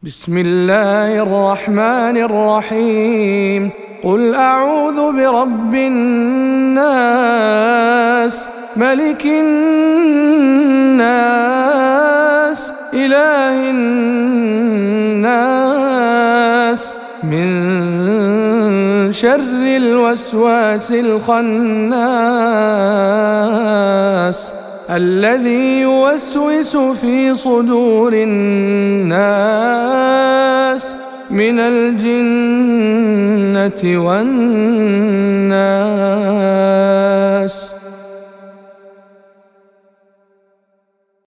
بسم الله الرحمن الرحيم. قل أعوذ برب الناس، ملك الناس، إله الناس، من شر الوسواس الخناس الذي يوسوس في صدور الناس من الجنة والناس.